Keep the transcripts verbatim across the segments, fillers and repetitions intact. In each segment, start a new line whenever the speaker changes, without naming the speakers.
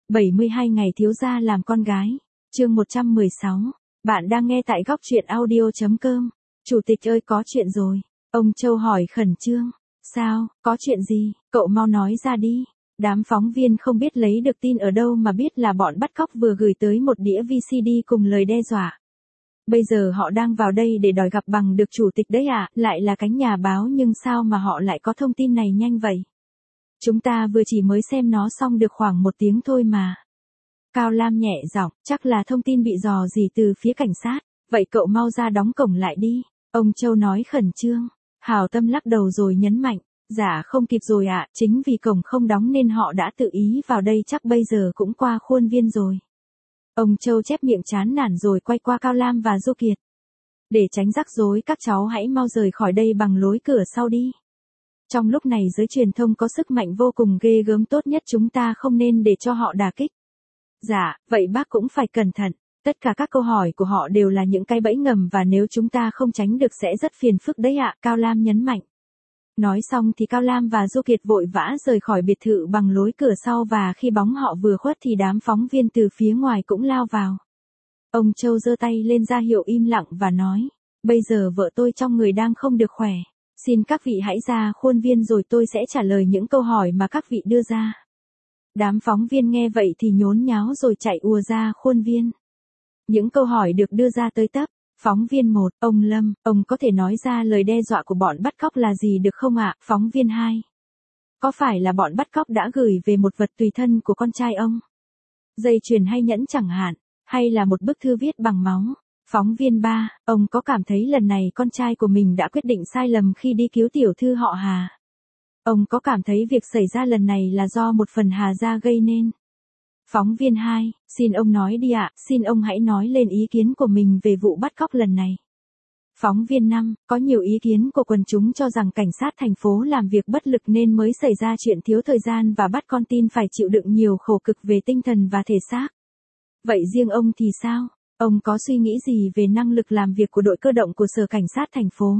bảy mươi hai ngày thiếu gia làm con gái. Chương một trăm mười sáu. Bạn đang nghe tại góc truyện audio chấm com. Chủ tịch ơi, có chuyện rồi. Ông Châu hỏi khẩn trương. Sao, có chuyện gì, cậu mau nói ra đi. Đám phóng viên không biết lấy được tin ở đâu mà biết là bọn bắt cóc vừa gửi tới một đĩa vê xê đê cùng lời đe dọa. Bây giờ họ đang vào đây để đòi gặp bằng được chủ tịch đấy ạ, à, lại là cánh nhà báo nhưng sao mà họ lại có thông tin này nhanh vậy? Chúng ta vừa chỉ mới xem nó xong được khoảng một tiếng thôi mà. Cao Lam nhẹ giọng, chắc là thông tin bị dò dỉ từ phía cảnh sát, vậy cậu mau ra đóng cổng lại đi. Ông Châu nói khẩn trương. Hào Tâm lắc đầu rồi nhấn mạnh, dạ không kịp rồi ạ, à, chính vì cổng không đóng nên họ đã tự ý vào đây, chắc bây giờ cũng qua khuôn viên rồi. Ông Châu chép miệng chán nản rồi quay qua Cao Lam và Du Kiệt. Để tránh rắc rối, các cháu hãy mau rời khỏi đây bằng lối cửa sau đi. Trong lúc này giới truyền thông có sức mạnh vô cùng ghê gớm, tốt nhất chúng ta không nên để cho họ đả kích. Dạ, vậy bác cũng phải cẩn thận. Tất cả các câu hỏi của họ đều là những cái bẫy ngầm và nếu chúng ta không tránh được sẽ rất phiền phức đấy ạ, Cao Lam nhấn mạnh. Nói xong thì Cao Lam và Du Kiệt vội vã rời khỏi biệt thự bằng lối cửa sau và khi bóng họ vừa khuất thì đám phóng viên từ phía ngoài cũng lao vào. Ông Châu giơ tay lên ra hiệu im lặng và nói, bây giờ vợ tôi trong người đang không được khỏe. Xin các vị hãy ra khuôn viên rồi tôi sẽ trả lời những câu hỏi mà các vị đưa ra. Đám phóng viên nghe vậy thì nhốn nháo rồi chạy ùa ra khuôn viên. Những câu hỏi được đưa ra tới tấp. Phóng viên một, ông Lâm, ông có thể nói ra lời đe dọa của bọn bắt cóc là gì được không ạ? Phóng viên hai. Có phải là bọn bắt cóc đã gửi về một vật tùy thân của con trai ông? Dây chuyền hay nhẫn chẳng hạn, hay là một bức thư viết bằng máu? Phóng viên ba, ông có cảm thấy lần này con trai của mình đã quyết định sai lầm khi đi cứu tiểu thư họ Hà? Ông có cảm thấy việc xảy ra lần này là do một phần Hà gia gây nên? Phóng viên hai, xin ông nói đi ạ, xin ông hãy nói lên ý kiến của mình về vụ bắt cóc lần này. Phóng viên năm, có nhiều ý kiến của quần chúng cho rằng cảnh sát thành phố làm việc bất lực nên mới xảy ra chuyện thiếu thời gian và bắt con tin phải chịu đựng nhiều khổ cực về tinh thần và thể xác. Vậy riêng ông thì sao? Ông có suy nghĩ gì về năng lực làm việc của đội cơ động của Sở Cảnh sát thành phố?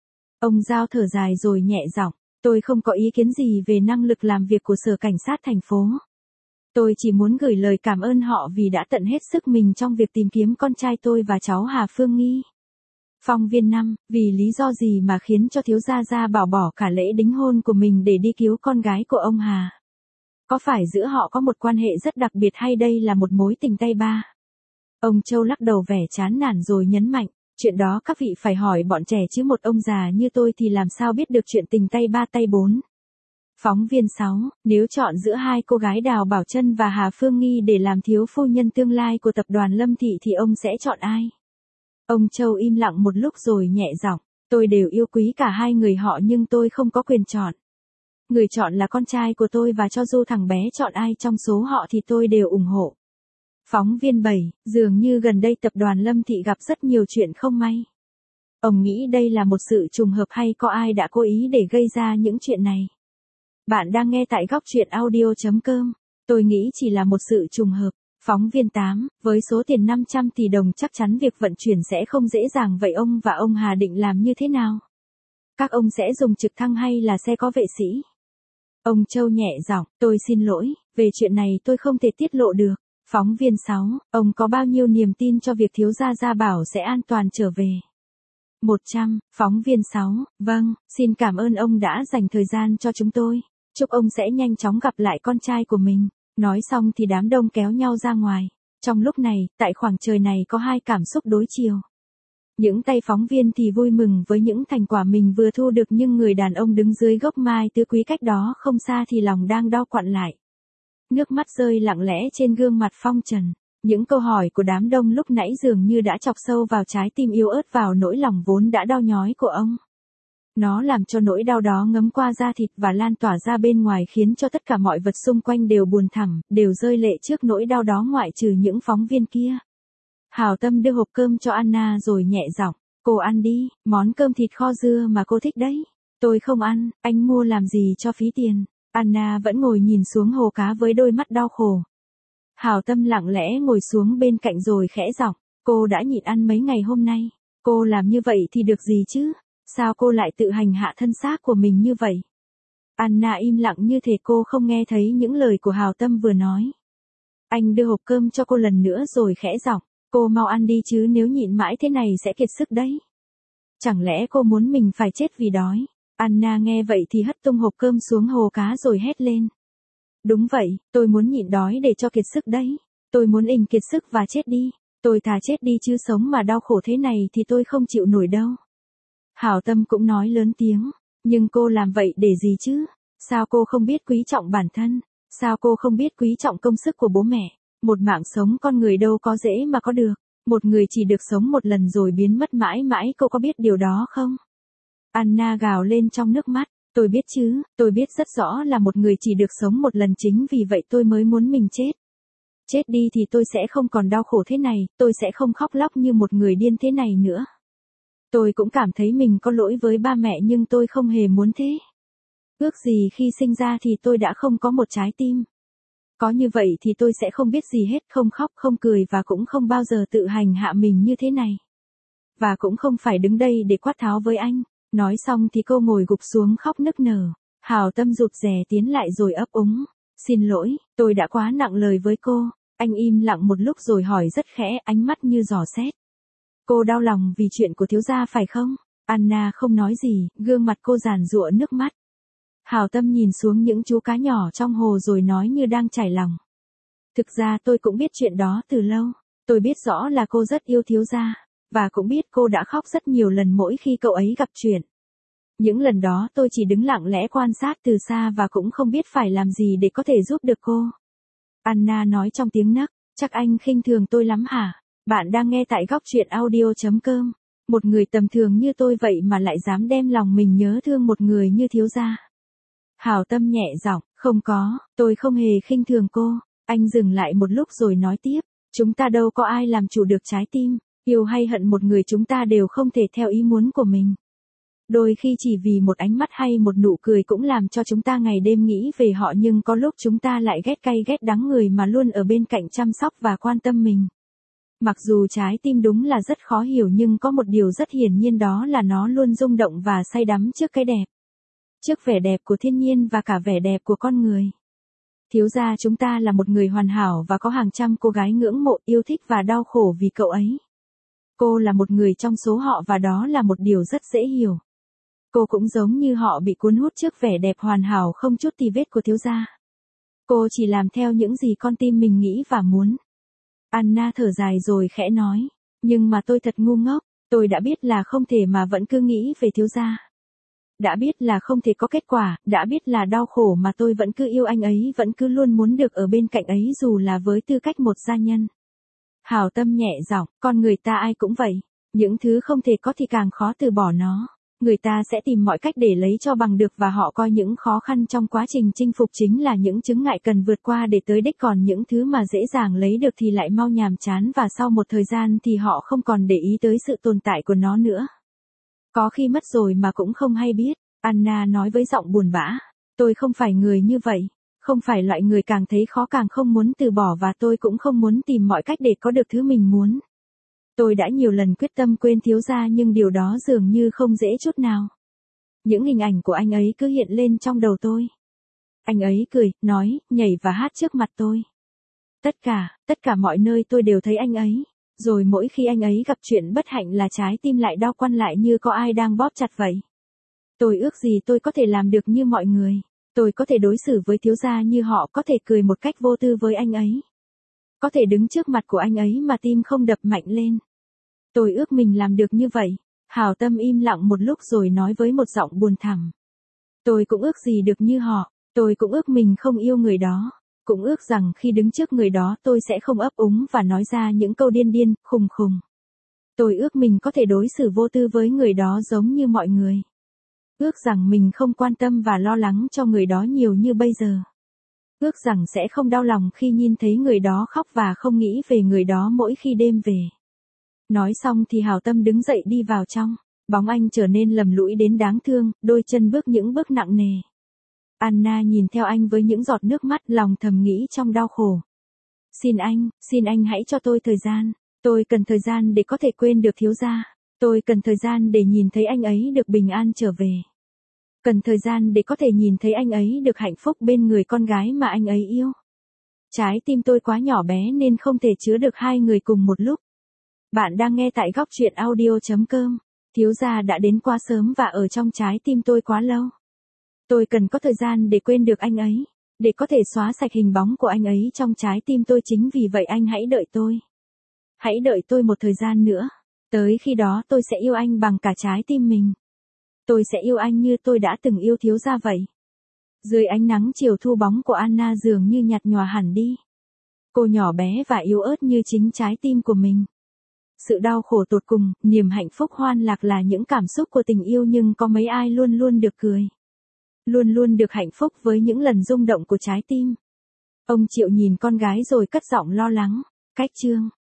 Ông Giao thở dài rồi nhẹ giọng, tôi không có ý kiến gì về năng lực làm việc của Sở Cảnh sát thành phố. Tôi chỉ muốn gửi lời cảm ơn họ vì đã tận hết sức mình trong việc tìm kiếm con trai tôi và cháu Hà Phương Nghi. Phóng viên năm, vì lý do gì mà khiến cho thiếu gia Gia Bảo bỏ cả lễ đính hôn của mình để đi cứu con gái của ông Hà? Có phải giữa họ có một quan hệ rất đặc biệt hay đây là một mối tình tay ba? Ông Châu lắc đầu vẻ chán nản rồi nhấn mạnh, chuyện đó các vị phải hỏi bọn trẻ chứ một ông già như tôi thì làm sao biết được chuyện tình tay ba tay bốn. Phóng viên sáu, nếu chọn giữa hai cô gái Đào Bảo Trân và Hà Phương Nghi để làm thiếu phu nhân tương lai của tập đoàn Lâm Thị thì ông sẽ chọn ai? Ông Châu im lặng một lúc rồi nhẹ giọng, tôi đều yêu quý cả hai người họ nhưng tôi không có quyền chọn. Người chọn là con trai của tôi và cho dù thằng bé chọn ai trong số họ thì tôi đều ủng hộ. Phóng viên bảy, dường như gần đây tập đoàn Lâm Thị gặp rất nhiều chuyện không may. Ông nghĩ đây là một sự trùng hợp hay có ai đã cố ý để gây ra những chuyện này? Bạn đang nghe tại góc truyện audio chấm com. Tôi nghĩ chỉ là một sự trùng hợp. Phóng viên tám, với số tiền năm trăm tỷ đồng chắc chắn việc vận chuyển sẽ không dễ dàng, vậy ông và ông Hà định làm như thế nào? Các ông sẽ dùng trực thăng hay là xe có vệ sĩ? Ông Châu nhẹ giọng, tôi xin lỗi, về chuyện này tôi không thể tiết lộ được. Phóng viên sáu, ông có bao nhiêu niềm tin cho việc thiếu gia Gia Bảo sẽ an toàn trở về? một trăm, phóng viên sáu, vâng, xin cảm ơn ông đã dành thời gian cho chúng tôi. Chúc ông sẽ nhanh chóng gặp lại con trai của mình. Nói xong thì đám đông kéo nhau ra ngoài. Trong lúc này, tại khoảng trời này có hai cảm xúc đối chiều. Những tay phóng viên thì vui mừng với những thành quả mình vừa thu được nhưng người đàn ông đứng dưới gốc mai tứ quý cách đó không xa thì lòng đang đau quặn lại. Nước mắt rơi lặng lẽ trên gương mặt phong trần. Những câu hỏi của đám đông lúc nãy dường như đã chọc sâu vào trái tim yếu ớt, vào nỗi lòng vốn đã đau nhói của ông. Nó làm cho nỗi đau đó ngấm qua da thịt và lan tỏa ra bên ngoài khiến cho tất cả mọi vật xung quanh đều buồn thẳm, đều rơi lệ trước nỗi đau đó ngoại trừ những phóng viên kia. Hào Tâm đưa hộp cơm cho Anna rồi nhẹ giọng, cô ăn đi, món cơm thịt kho dưa mà cô thích đấy. Tôi không ăn, anh mua làm gì cho phí tiền. Anna vẫn ngồi nhìn xuống hồ cá với đôi mắt đau khổ. Hào Tâm lặng lẽ ngồi xuống bên cạnh rồi khẽ giọng, cô đã nhịn ăn mấy ngày hôm nay. Cô làm như vậy thì được gì chứ? Sao cô lại tự hành hạ thân xác của mình như vậy? Anna im lặng như thể cô không nghe thấy những lời của Hào Tâm vừa nói. Anh đưa hộp cơm cho cô lần nữa rồi khẽ giọng, cô mau ăn đi chứ nếu nhịn mãi thế này sẽ kiệt sức đấy. Chẳng lẽ cô muốn mình phải chết vì đói? Anna nghe vậy thì hất tung hộp cơm xuống hồ cá rồi hét lên. Đúng vậy, tôi muốn nhịn đói để cho kiệt sức đấy. Tôi muốn ình kiệt sức và chết đi. Tôi thà chết đi chứ sống mà đau khổ thế này thì tôi không chịu nổi đâu. Hảo Tâm cũng nói lớn tiếng. Nhưng cô làm vậy để gì chứ? Sao cô không biết quý trọng bản thân? Sao cô không biết quý trọng công sức của bố mẹ? Một mạng sống con người đâu có dễ mà có được. Một người chỉ được sống một lần rồi biến mất mãi mãi, cô có biết điều đó không? Anna gào lên trong nước mắt. Tôi biết chứ, tôi biết rất rõ là một người chỉ được sống một lần, chính vì vậy tôi mới muốn mình chết. Chết đi thì tôi sẽ không còn đau khổ thế này, tôi sẽ không khóc lóc như một người điên thế này nữa. Tôi cũng cảm thấy mình có lỗi với ba mẹ nhưng tôi không hề muốn thế. Ước gì khi sinh ra thì tôi đã không có một trái tim. Có như vậy thì tôi sẽ không biết gì hết, không khóc, không cười và cũng không bao giờ tự hành hạ mình như thế này. Và cũng không phải đứng đây để quát tháo với anh. Nói xong thì cô ngồi gục xuống khóc nức nở. Hảo Tâm rụt rè tiến lại rồi ấp úng. Xin lỗi, tôi đã quá nặng lời với cô. Anh im lặng một lúc rồi hỏi rất khẽ, ánh mắt như dò xét. Cô đau lòng vì chuyện của thiếu gia phải không? Anna không nói gì, gương mặt cô giàn giụa nước mắt. Hảo Tâm nhìn xuống những chú cá nhỏ trong hồ rồi nói như đang trải lòng. Thực ra tôi cũng biết chuyện đó từ lâu. Tôi biết rõ là cô rất yêu thiếu gia. Và cũng biết cô đã khóc rất nhiều lần mỗi khi cậu ấy gặp chuyện. Những lần đó tôi chỉ đứng lặng lẽ quan sát từ xa và cũng không biết phải làm gì để có thể giúp được cô. Anna nói trong tiếng nấc, chắc anh khinh thường tôi lắm hả? Bạn đang nghe tại góc truyện audio chấm com. Một người tầm thường như tôi vậy mà lại dám đem lòng mình nhớ thương một người như thiếu gia. Hảo Tâm nhẹ giọng, không có, tôi không hề khinh thường cô. Anh dừng lại một lúc rồi nói tiếp, chúng ta đâu có ai làm chủ được trái tim. Yêu hay hận một người chúng ta đều không thể theo ý muốn của mình. Đôi khi chỉ vì một ánh mắt hay một nụ cười cũng làm cho chúng ta ngày đêm nghĩ về họ, nhưng có lúc chúng ta lại ghét cay ghét đắng người mà luôn ở bên cạnh chăm sóc và quan tâm mình. Mặc dù trái tim đúng là rất khó hiểu nhưng có một điều rất hiển nhiên, đó là nó luôn rung động và say đắm trước cái đẹp. Trước vẻ đẹp của thiên nhiên và cả vẻ đẹp của con người. Thiếu gia chúng ta là một người hoàn hảo và có hàng trăm cô gái ngưỡng mộ, yêu thích và đau khổ vì cậu ấy. Cô là một người trong số họ và đó là một điều rất dễ hiểu. Cô cũng giống như họ bị cuốn hút trước vẻ đẹp hoàn hảo không chút tì vết của thiếu gia. Cô chỉ làm theo những gì con tim mình nghĩ và muốn. Anna thở dài rồi khẽ nói, nhưng mà tôi thật ngu ngốc, tôi đã biết là không thể mà vẫn cứ nghĩ về thiếu gia. Đã biết là không thể có kết quả, đã biết là đau khổ mà tôi vẫn cứ yêu anh ấy, vẫn cứ luôn muốn được ở bên cạnh ấy dù là với tư cách một gia nhân. Hảo Tâm nhẹ giọng, con người ta ai cũng vậy. Những thứ không thể có thì càng khó từ bỏ nó. Người ta sẽ tìm mọi cách để lấy cho bằng được và họ coi những khó khăn trong quá trình chinh phục chính là những chướng ngại cần vượt qua để tới đích, còn những thứ mà dễ dàng lấy được thì lại mau nhàm chán và sau một thời gian thì họ không còn để ý tới sự tồn tại của nó nữa. Có khi mất rồi mà cũng không hay biết, Anna nói với giọng buồn bã. Tôi không phải người như vậy. Không phải loại người càng thấy khó càng không muốn từ bỏ và tôi cũng không muốn tìm mọi cách để có được thứ mình muốn. Tôi đã nhiều lần quyết tâm quên thiếu gia nhưng điều đó dường như không dễ chút nào. Những hình ảnh của anh ấy cứ hiện lên trong đầu tôi. Anh ấy cười, nói, nhảy và hát trước mặt tôi. Tất cả, tất cả mọi nơi tôi đều thấy anh ấy. Rồi mỗi khi anh ấy gặp chuyện bất hạnh là trái tim lại đau quặn lại như có ai đang bóp chặt vậy. Tôi ước gì tôi có thể làm được như mọi người. Tôi có thể đối xử với thiếu gia như họ, có thể cười một cách vô tư với anh ấy. Có thể đứng trước mặt của anh ấy mà tim không đập mạnh lên. Tôi ước mình làm được như vậy. Hảo Tâm im lặng một lúc rồi nói với một giọng buồn thẳm. Tôi cũng ước gì được như họ. Tôi cũng ước mình không yêu người đó. Cũng ước rằng khi đứng trước người đó tôi sẽ không ấp úng và nói ra những câu điên điên, khùng khùng. Tôi ước mình có thể đối xử vô tư với người đó giống như mọi người. Ước rằng mình không quan tâm và lo lắng cho người đó nhiều như bây giờ. Ước rằng sẽ không đau lòng khi nhìn thấy người đó khóc và không nghĩ về người đó mỗi khi đêm về. Nói xong thì Hảo Tâm đứng dậy đi vào trong. Bóng anh trở nên lầm lũi đến đáng thương, đôi chân bước những bước nặng nề. Anna nhìn theo anh với những giọt nước mắt, lòng thầm nghĩ trong đau khổ. Xin anh, xin anh hãy cho tôi thời gian. Tôi cần thời gian để có thể quên được thiếu gia. Tôi cần thời gian để nhìn thấy anh ấy được bình an trở về. Cần thời gian để có thể nhìn thấy anh ấy được hạnh phúc bên người con gái mà anh ấy yêu. Trái tim tôi quá nhỏ bé nên không thể chứa được hai người cùng một lúc. Bạn đang nghe tại góc truyện audio.com. Thiếu gia đã đến quá sớm và ở trong trái tim tôi quá lâu. Tôi cần có thời gian để quên được anh ấy, để có thể xóa sạch hình bóng của anh ấy trong trái tim tôi, chính vì vậy anh hãy đợi tôi. Hãy đợi tôi một thời gian nữa. Tới khi đó tôi sẽ yêu anh bằng cả trái tim mình. Tôi sẽ yêu anh như tôi đã từng yêu thiếu gia vậy. Dưới ánh nắng chiều thu, bóng của Anna dường như nhạt nhòa hẳn đi. Cô nhỏ bé và yếu ớt như chính trái tim của mình. Sự đau khổ tột cùng, niềm hạnh phúc hoan lạc là những cảm xúc của tình yêu, nhưng có mấy ai luôn luôn được cười. Luôn luôn được hạnh phúc với những lần rung động của trái tim. Ông Triệu nhìn con gái rồi cất giọng lo lắng. Cách chương